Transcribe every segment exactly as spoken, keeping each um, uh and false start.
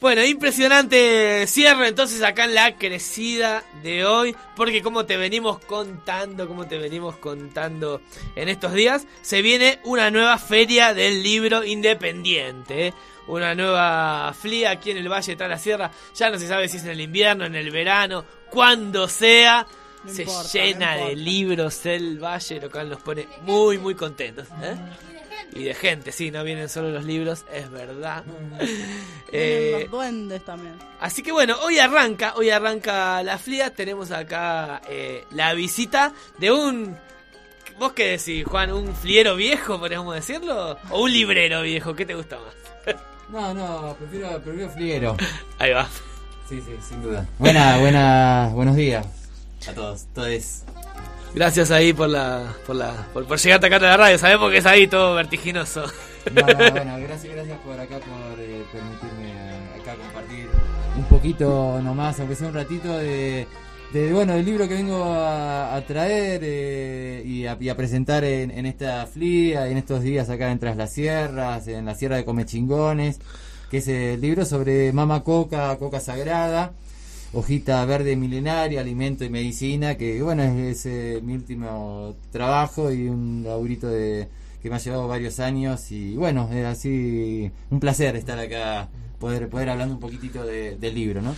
Bueno, impresionante cierre entonces acá en la crecida de hoy, porque como te venimos contando, como te venimos contando en estos días, se viene una nueva feria del libro independiente, ¿eh? Una nueva F L I aquí en el Valle de la Sierra, ya no se sabe si es en el invierno, en el verano, cuando sea, no se importa, llena no de libros el Valle, lo cual nos pone muy muy contentos, ¿eh? Y de gente, sí, no vienen solo los libros, es verdad. eh, los duendes también. Así que bueno, hoy arranca, hoy arranca la F L I A. Tenemos acá eh, la visita de un... ¿Vos qué decís, Juan? ¿Un fliero viejo, podríamos decirlo? ¿O un librero viejo? ¿Qué te gusta más? No, no, prefiero, prefiero fliero. Ahí va. Sí, sí, sin duda. Buena, buena, buenos días a todos, todos. Gracias ahí por la, por la, por, por llegar acá a la radio. Sabemos que es ahí todo vertiginoso. No, no, bueno, gracias, gracias por acá, por eh, permitirme acá compartir un poquito nomás, aunque sea un ratito de, de bueno, del libro que vengo a, a traer eh, y, a, y a presentar en, en esta F L I A, en estos días acá en Tras las Sierras, en la Sierra de Comechingones, que es el libro sobre Mama Coca, Coca Sagrada, hojita verde milenaria, alimento y medicina, que bueno, es, es eh, mi último trabajo y un laburito de, que me ha llevado varios años y bueno, es así un placer estar acá, poder poder hablando un poquitito de, del libro, ¿no?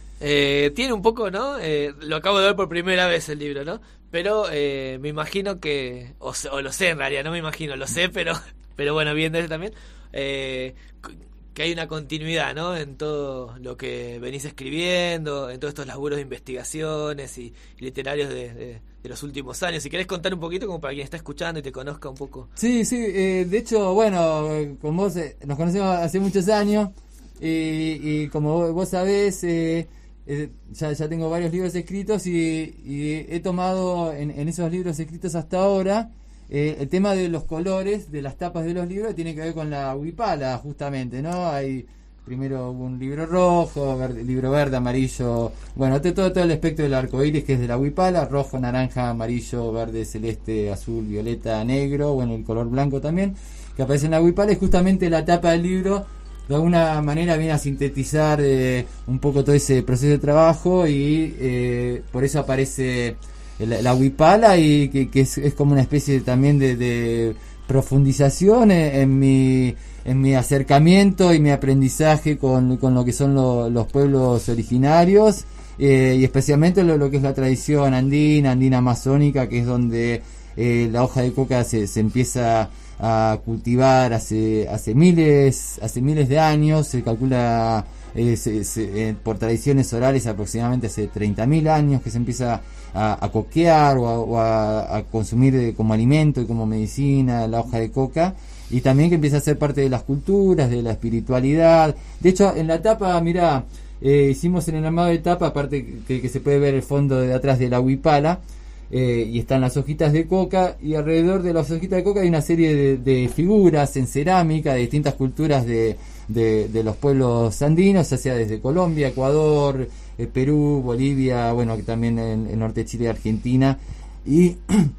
Eh, tiene un poco, ¿no? Eh, lo acabo de ver por primera vez el libro, ¿no? Pero eh, me imagino que, o, o lo sé en realidad, no me imagino, lo sé, pero pero bueno, viendo ese también, eh, que hay una continuidad, ¿no? En todo lo que venís escribiendo, en todos estos laburos de investigaciones y, y literarios de, de, de los últimos años. Si querés contar un poquito como para quien está escuchando y te conozca un poco. Sí, sí, eh, de hecho, bueno, con vos eh, nos conocemos hace muchos años y, y como vos, vos sabés, eh, eh, ya, ya tengo varios libros escritos y, y he tomado en, en esos libros escritos hasta ahora Eh, el tema de los colores de las tapas de los libros tiene que ver con la huipala, justamente, ¿no? Hay primero un libro rojo, verde, libro verde, amarillo, bueno, todo, todo el espectro del arco iris que es de la huipala, rojo, naranja, amarillo, verde, celeste, azul, violeta, negro, bueno, el color blanco también, que aparece en la huipala, y justamente la tapa del libro de alguna manera viene a sintetizar eh, un poco todo ese proceso de trabajo y eh, por eso aparece la, la huipala y que, que es, es como una especie también de, de profundización en, en mi en mi acercamiento y mi aprendizaje con, con lo que son lo, los pueblos originarios eh, y especialmente lo, lo que es la tradición andina, andina amazónica, que es donde eh, la hoja de coca se, se empieza a cultivar hace hace miles hace miles de años, se calcula eh, se, se, eh, por tradiciones orales aproximadamente hace treinta mil años que se empieza a, a coquear o, a, o a, a consumir de, como alimento y como medicina la hoja de coca, y también que empieza a ser parte de las culturas, de la espiritualidad. De hecho, en la tapa, mirá, eh, hicimos en el armado de tapa, aparte que, que se puede ver el fondo de atrás de la huipala, eh, y están las hojitas de coca, y alrededor de las hojitas de coca hay una serie de, de figuras en cerámica de distintas culturas de, de, de los pueblos andinos, ya sea desde Colombia, Ecuador, eh, Perú, Bolivia, bueno, también en el norte de Chile y Argentina, y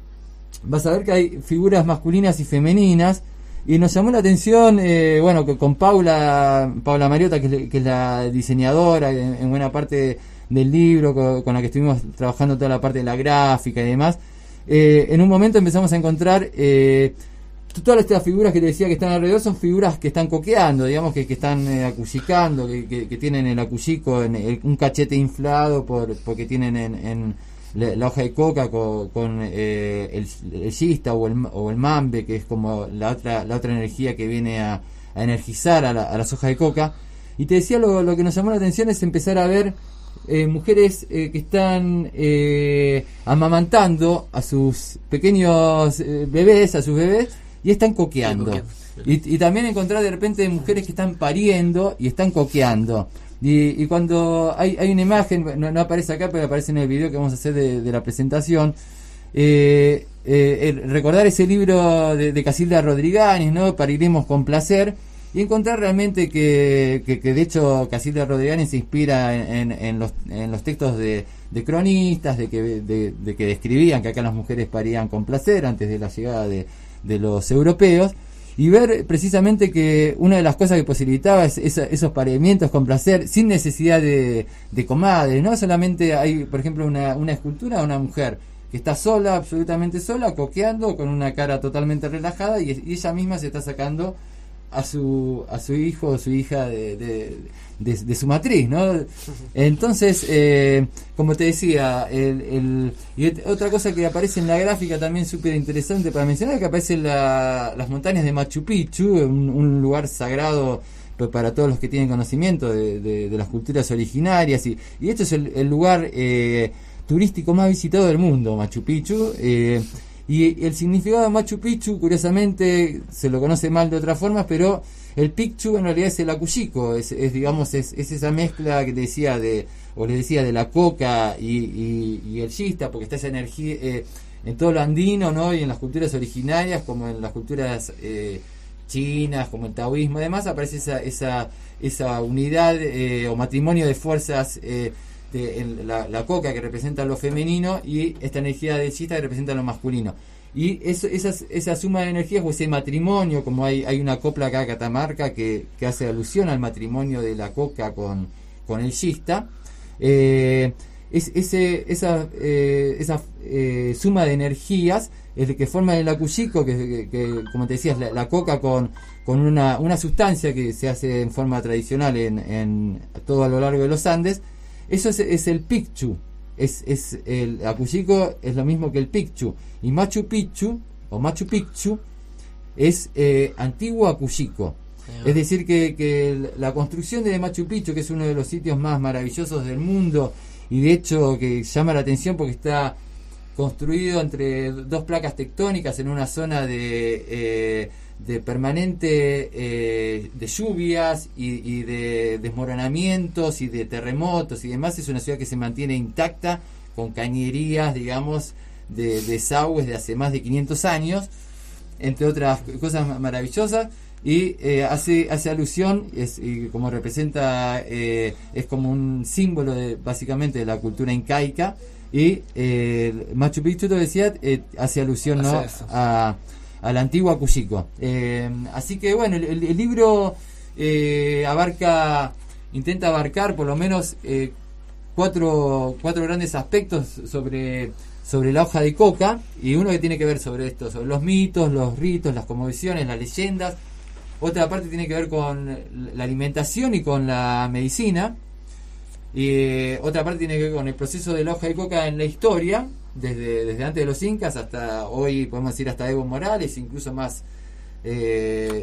vas a ver que hay figuras masculinas y femeninas. Y nos llamó la atención, eh, bueno, que con Paula Paula Mariota, que es, que es la diseñadora en, en buena parte del libro, con, con la que estuvimos trabajando toda la parte de la gráfica y demás, eh, en un momento empezamos a encontrar eh, todas estas figuras que te decía que están alrededor, son figuras que están coqueando, digamos, que, que están eh, acuchicando, que, que, que tienen el acuchico, en el, un cachete inflado por porque tienen en... en La, la hoja de coca con, con eh, el, el xista o el, o el mambe, que es como la otra la otra energía que viene a, a energizar a, la, a las hojas de coca. Y te decía, lo, lo que nos llamó la atención es empezar a ver eh, mujeres eh, que están eh, amamantando a sus pequeños eh, bebés, a sus bebés, y están coqueando. Y, y también encontrar de repente mujeres que están pariendo y están coqueando. Y, y cuando hay, hay una imagen, no, no aparece acá, pero aparece en el video que vamos a hacer de, de la presentación, eh, eh, el, recordar ese libro de, de Casilda Rodriganis, ¿no? Pariremos con placer, y encontrar realmente que, que, que de hecho Casilda Rodriganis se inspira en, en, en, los, en los textos de, de cronistas, de que, de, de que describían que acá las mujeres parían con placer antes de la llegada de, de los europeos. y ver precisamente que una de las cosas que posibilitaba es esa, esos pareamientos con placer, sin necesidad de, de comadres, ¿no? Solamente hay, por ejemplo, una, una escultura de una mujer que está sola, absolutamente sola, coqueando, con una cara totalmente relajada, y, y ella misma se está sacando a su a su hijo o su hija de, de, de, de su matriz, ¿no? Entonces, eh, como te decía, el, el, y otra cosa que aparece en la gráfica también súper interesante para mencionar, que aparecen la, las montañas de Machu Picchu, un, un lugar sagrado para todos los que tienen conocimiento de, de, de las culturas originarias, y, y esto es el, el lugar eh, turístico más visitado del mundo, Machu Picchu. eh, Y el significado de Machu Picchu, curiosamente, se lo conoce mal de otras formas, pero el Picchu en realidad es el acuchico, es, es digamos, es, es esa mezcla que te decía de, o le decía de la coca y, y, y el xista, porque está esa energía eh, en todo lo andino, ¿no? Y en las culturas originarias, como en las culturas eh, chinas, como el taoísmo, además aparece esa, esa, esa unidad eh, o matrimonio de fuerzas. Eh, De, en la, la coca que representa lo femenino y esta energía del xista que representa lo masculino, y eso, esas, esa suma de energías o ese matrimonio, como hay, hay una copla acá Catamarca que, que hace alusión al matrimonio de la coca con, con el xista, eh, es, ese, esa, eh, esa eh, suma de energías es el que forma el acuchico, que, que, que como te decías, la, la coca con, con una, una sustancia que se hace en forma tradicional en, en todo a lo largo de los Andes. Eso es, es el Picchu, es, es el acuchico es lo mismo que el Picchu, y Machu Picchu o Machu Picchu es eh, antiguo acuchico. Es decir que, que la construcción de Machu Picchu, que es uno de los sitios más maravillosos del mundo, y de hecho que llama la atención porque está construido entre dos placas tectónicas en una zona de eh, de permanente eh, de lluvias y, y de desmoronamientos y de terremotos y demás. Es una ciudad que se mantiene intacta, con cañerías, digamos, de desagües de hace más de quinientos años, entre otras cosas maravillosas, y eh, hace hace alusión, es, y como representa, eh, es como un símbolo de, básicamente, de la cultura incaica, y eh, Machu Picchu, te decía, eh, hace alusión, ¿no?, a al antiguo acuchico. Eh, así que bueno, el, el, el libro eh, abarca, intenta abarcar por lo menos eh, cuatro, cuatro grandes aspectos sobre, sobre la hoja de coca, y uno que tiene que ver sobre esto, sobre los mitos, los ritos, las cosmovisiones, las leyendas. Otra parte tiene que ver con la alimentación y con la medicina. Y eh, otra parte tiene que ver con el proceso de la hoja de coca en la historia, desde, desde antes de los incas hasta hoy, podemos decir hasta Evo Morales, incluso más, eh,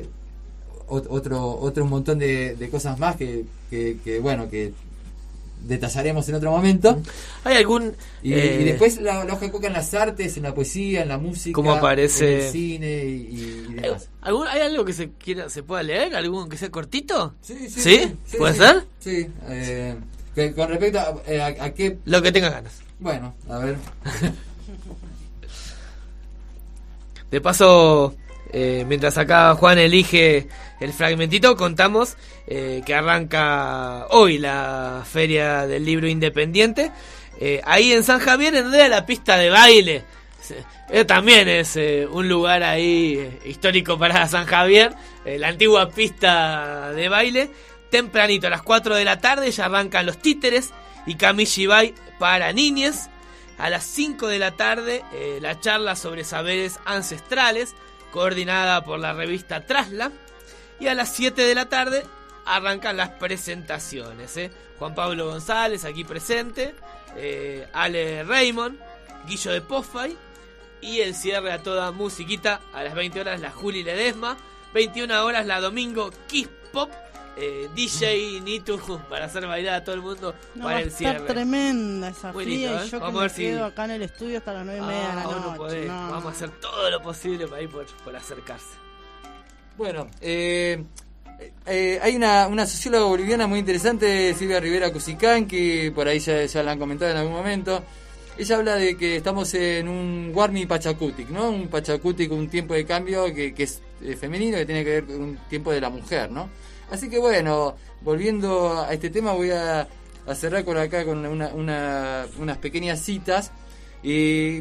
otro otro montón de, de cosas más que, que, que bueno que detallaremos en otro momento. ¿Hay algún y, eh, y después la, la hoja de coca en las artes, en la poesía, en la música, cómo aparece en el cine y, y demás? ¿Algún, ¿Hay algo que se quiera se pueda leer? ¿Algún que sea cortito? Sí, sí, ¿Sí? sí, sí ¿Puede sí, ser? Sí. Eh, que, con respecto a, a, a qué... Lo que tenga ganas. Bueno, a ver. De paso, eh, mientras acá Juan elige el fragmentito, contamos eh, que arranca hoy la Feria del Libro Independiente, eh, ahí en San Javier, en donde la pista de baile. Eh, también es eh, un lugar ahí eh, histórico para San Javier, eh, la antigua pista de baile. Tempranito, a las cuatro de la tarde, ya arrancan los títeres y Kamishibai para niñes. A las cinco de la tarde, eh, la charla sobre saberes ancestrales, coordinada por la revista Trasla. Y a las siete de la tarde arrancan las presentaciones. ¿eh? Juan Pablo González, aquí presente, eh, Ale Raymond, Guillo de Poffay, y el cierre a toda musiquita a las veinte horas la Juli Ledesma, veintiuna horas la Domingo Kiss Pop, eh, D J Nitu para hacer bailar a todo el mundo no, para el cierre. Va a estar tremenda esa Muy fría, lindo, ¿eh? y yo Vamos que a me ver si... quedo acá en el estudio hasta las nueve y media de la Ah, noche. podés. No, Vamos no. a hacer todo lo posible para ir por, por acercarse. Bueno, eh, eh, hay una, una socióloga boliviana muy interesante, Silvia Rivera Cusicán, que por ahí ya, ya la han comentado en algún momento. Ella habla de que estamos en un Warmi Pachacutic, ¿no? Un Pachacutic, un tiempo de cambio que, que es eh, femenino, que tiene que ver con un tiempo de la mujer, ¿no? Así que bueno, volviendo a este tema, voy a, a cerrar por acá con una, una, unas pequeñas citas. Y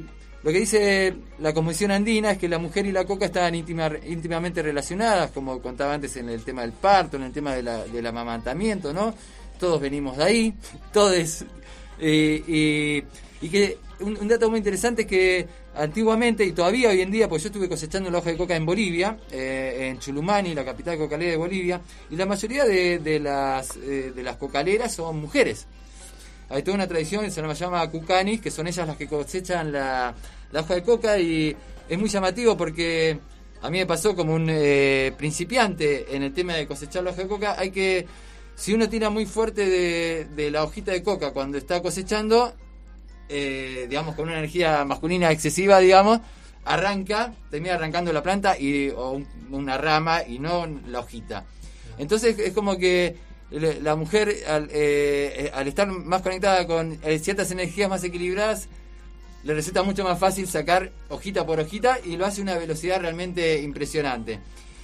lo que dice la Convención Andina es que la mujer y la coca estaban íntima, íntimamente relacionadas, como contaba antes en el tema del parto, en el tema de la, del amamantamiento, ¿no? Todos venimos de ahí, todos... Eh, y, y que un, un dato muy interesante es que antiguamente y todavía hoy en día, porque yo estuve cosechando la hoja de coca en Bolivia, eh, en Chulumani, la capital cocalera de Bolivia, y la mayoría de, de las eh, de las cocaleras son mujeres. Hay toda una tradición que se llama cucanis, que son ellas las que cosechan la, la hoja de coca, y es muy llamativo porque a mí me pasó como un eh, principiante en el tema de cosechar la hoja de coca. Hay que, si uno tira muy fuerte de, de la hojita de coca cuando está cosechando, eh, digamos con una energía masculina excesiva, digamos, arranca, termina arrancando la planta y, o un, una rama y no la hojita. Entonces es como que la mujer al, eh, al estar más conectada con eh, ciertas energías más equilibradas, le resulta mucho más fácil sacar hojita por hojita y lo hace a una velocidad realmente impresionante.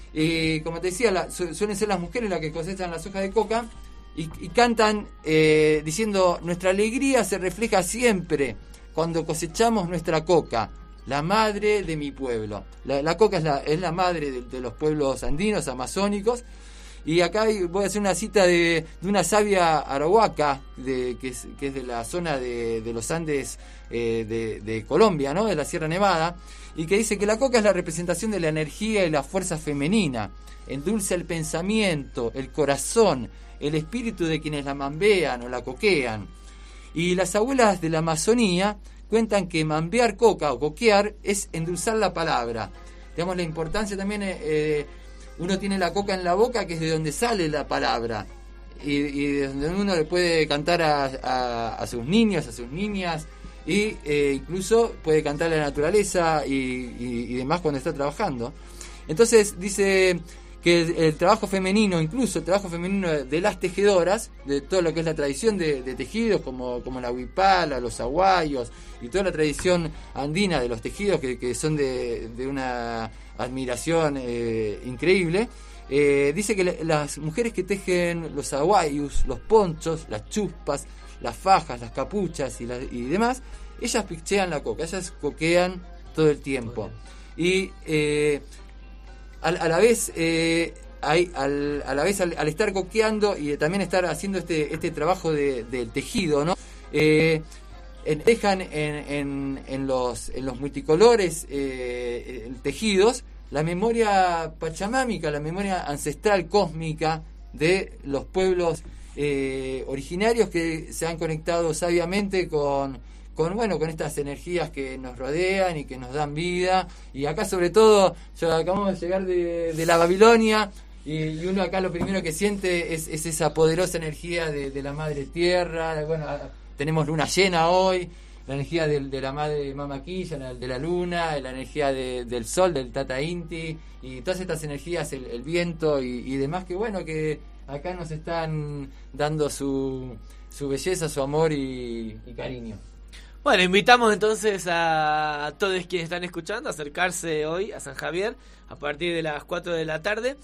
Y como te decía, la, su, suelen ser las mujeres las que cosechan las hojas de coca y, y cantan eh, diciendo: nuestra alegría se refleja siempre cuando cosechamos nuestra coca, la madre de mi pueblo. La, la coca es la, es la madre de, de los pueblos andinos, amazónicos. Y acá voy a hacer una cita de, de una sabia arahuaca, de, que, es, que es de la zona de, de los Andes eh, de, de Colombia, ¿no? De la Sierra Nevada, y que dice que la coca es la representación de la energía y la fuerza femenina, endulza el pensamiento, el corazón, el espíritu de quienes la mambean o la coquean. Y las abuelas de la Amazonía cuentan que mambear coca o coquear es endulzar la palabra. Digamos, la importancia también... Eh, uno tiene la coca en la boca, que es de donde sale la palabra, y, y de donde uno le puede cantar a, a, a sus niños, a sus niñas, y eh, incluso puede cantar a la naturaleza y, y, y demás cuando está trabajando. Entonces dice que el, el trabajo femenino, incluso el trabajo femenino de las tejedoras, de todo lo que es la tradición de, de tejidos, como, como la huipala, los aguayos, y toda la tradición andina de los tejidos, que, que son de, de una admiración eh, increíble. Eh, dice que le, las mujeres que tejen los aguayus, los ponchos, las chuspas, las fajas, las capuchas y, la, y demás, ellas pichean la coca, ellas coquean todo el tiempo. Y eh, a, a la vez, eh, hay, al, a la vez al, al estar coqueando y también estar haciendo este, este trabajo de, de tejido, ¿no? Eh, En, dejan en, en, en, los, en los multicolores eh, tejidos la memoria pachamámica, la memoria ancestral cósmica de los pueblos eh, originarios que se han conectado sabiamente con, con, bueno, con estas energías que nos rodean y que nos dan vida. Y acá sobre todo, yo acabamos de llegar de, de la Babilonia, y, y uno acá lo primero que siente es, es esa poderosa energía de, de la Madre Tierra. Bueno, tenemos luna llena hoy, la energía de, de la madre Mamaquilla, la, de la luna, la energía de, del sol, del Tata Inti, y todas estas energías, el, el viento y, y demás, que bueno, que acá nos están dando su, su belleza, su amor y, y cariño. Bueno, invitamos entonces a todos quienes están escuchando a acercarse hoy a San Javier a partir de las cuatro de la tarde.